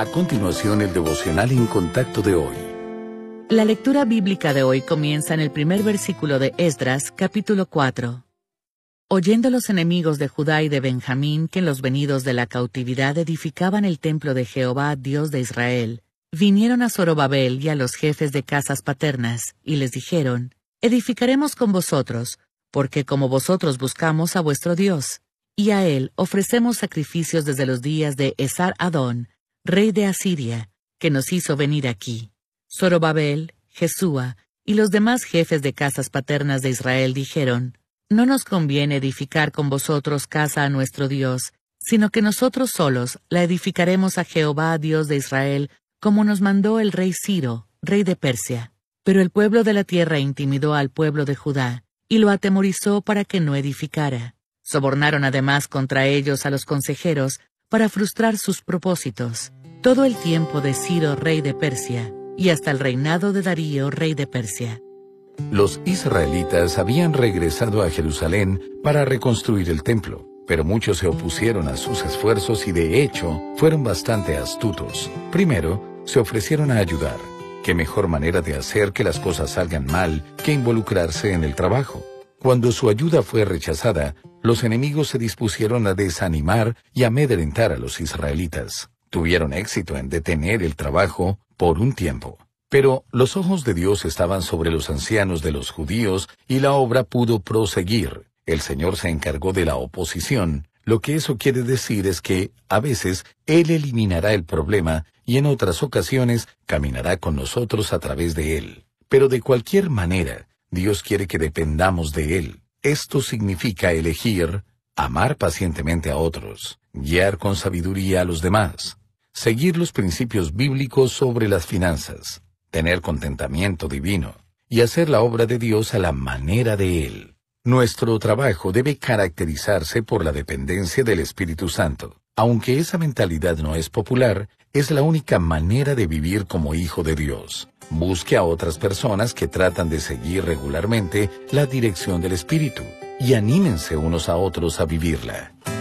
A continuación, el devocional en contacto de hoy. La lectura bíblica de hoy comienza en el primer versículo de Esdras, capítulo 4. Oyendo los enemigos de Judá y de Benjamín que en los venidos de la cautividad edificaban el templo de Jehová, Dios de Israel, vinieron a Zorobabel y a los jefes de casas paternas, y les dijeron: Edificaremos con vosotros, porque como vosotros buscamos a vuestro Dios, y a él ofrecemos sacrificios desde los días de Esar-Adón, rey de Asiria, que nos hizo venir aquí. Zorobabel, Jesúa y los demás jefes de casas paternas de Israel dijeron: No nos conviene edificar con vosotros casa a nuestro Dios, sino que nosotros solos la edificaremos a Jehová, Dios de Israel, como nos mandó el rey Ciro, rey de Persia. Pero el pueblo de la tierra intimidó al pueblo de Judá, y lo atemorizó para que no edificara. Sobornaron además contra ellos a los consejeros para frustrar sus propósitos, todo el tiempo de Ciro, rey de Persia, y hasta el reinado de Darío, rey de Persia. Los israelitas habían regresado a Jerusalén para reconstruir el templo, pero muchos se opusieron a sus esfuerzos y de hecho fueron bastante astutos. Primero, se ofrecieron a ayudar. ¿Qué mejor manera de hacer que las cosas salgan mal que involucrarse en el trabajo? Cuando su ayuda fue rechazada, los enemigos se dispusieron a desanimar y amedrentar a los israelitas. Tuvieron éxito en detener el trabajo por un tiempo. Pero los ojos de Dios estaban sobre los ancianos de los judíos y la obra pudo proseguir. El Señor se encargó de la oposición. Lo que eso quiere decir es que, a veces, Él eliminará el problema y en otras ocasiones caminará con nosotros a través de Él. Pero de cualquier manera, Dios quiere que dependamos de Él. Esto significa elegir, amar pacientemente a otros, guiar con sabiduría a los demás, seguir los principios bíblicos sobre las finanzas, tener contentamiento divino y hacer la obra de Dios a la manera de Él. Nuestro trabajo debe caracterizarse por la dependencia del Espíritu Santo. Aunque esa mentalidad no es popular, es la única manera de vivir como hijo de Dios. Busque a otras personas que tratan de seguir regularmente la dirección del Espíritu y anímense unos a otros a vivirla.